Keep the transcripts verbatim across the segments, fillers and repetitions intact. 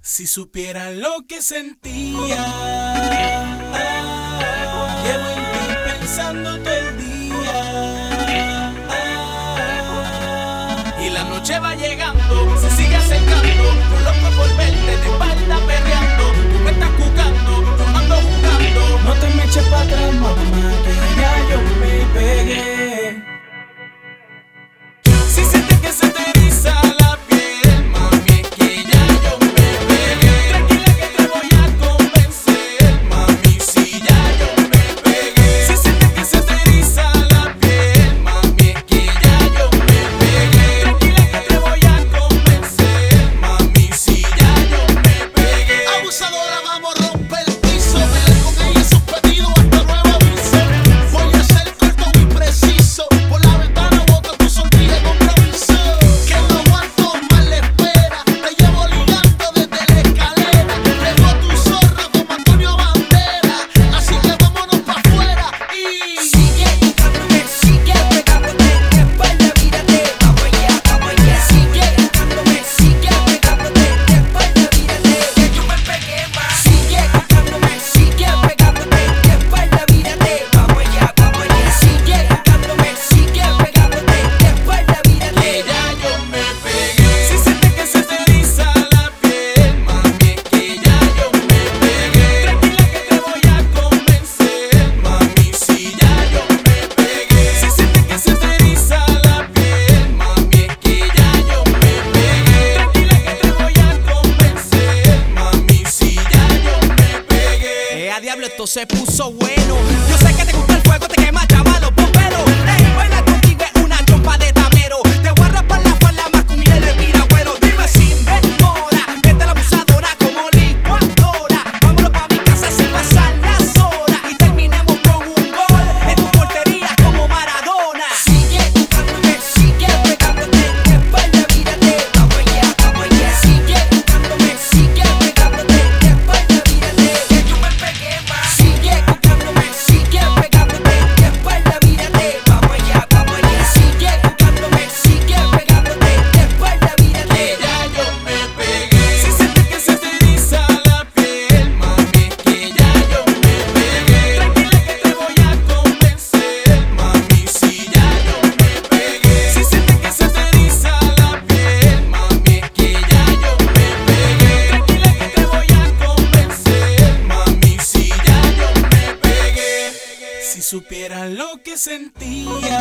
Si supieran lo que sentía, ah, llevo en ti pensando todo el día, ah, y la noche va llegando, se sigue acercando, yo loco por verte de espalda perreando, tú me estás jugando, yo ando jugando. No te me eches para atrás, mamá, que ya yo me pegué. Si sientes que se te eriza la piel, mami, es que ya yo me pegué. Tranquila que te voy a convencer, mami, si ya yo me pegué. Si sientes que se te eriza la piel, mami, es que ya yo me pegué. Tranquila que te voy a convencer, mami, si ya yo me pegué. Abusadora, vamos a romper el piso, pelear con ella sus pedidos hasta nuevo aviso. Voy a ser corto y preciso, por la ventana boto tu sonrisa con compromiso. Que no aguanto más la espera, te llevo ligando desde la escalera. Dejo tu zorra como Antonio Bandera, así que vámonos pa' afuera y Sigue buscándome, sigue pegándote, de espalda mírate, vamos allá, vamos allá. Sigue buscándome, sigue pegándote, de espalda mírate, que yo me pegué más. Sigue buscándome, sigue pegándote, de espalda mírate, vamos allá, vamos allá. Sigue buscándome, sigue pegándote, de espalda mírate. Que ya yo me pegué. Si sientes que se te eriza la piel, mami, es que ya yo me pegué. Tranquila que te voy a convencer, mami, si ya yo me pegué. Si sientes que se te eriza la piel, mami, es que ya yo me pegué. Tranquila que te voy a convencer, mami, si ya yo me pegué. Eh, a diablo, esto se puso bueno. Yo sé que te gusta el fuego, te quema, llama a los bomberos. Ey, bailar contigo es una trompa de tamero. Te voy a rapar la falda más con miel de piragüero. Dime sin demora, vete la abusadora como licuadora. Vámonos pa' mi casa sin pasar las horas y terminemos con un gol en tu portería como Maradona. Sigue buscándome, sigue pegándote, de espalda mírate, vamos allá, vamos allá. Sigue buscándome, sigue pegándote, de espalda mírate, que yo me pegué más. Sigue buscándome, sigue pegándote, de espalda mírate, vamos allá, vamos allá. Sigue buscándome, sigue pegándote, de espalda mírate. Que ya yo me pegué. Si sientes que se te eriza la piel, mami, es que ya yo me pegué. Tranquila que te voy a convencer, mami, si ya yo me pegué. Si sientes que se te eriza la piel, mami, es que ya yo me pegué. Tranquila que te voy a convencer, mami, si ya yo me pegué. Si supieran lo que sentía,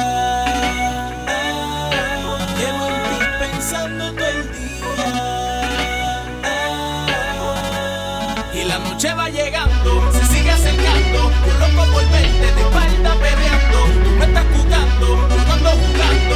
llevo en ti pensando todo el día, y la noche va llegando, se sigue acercando, yo loco por verte de espalda perreando, tú me estás jugando, yo ando jugando.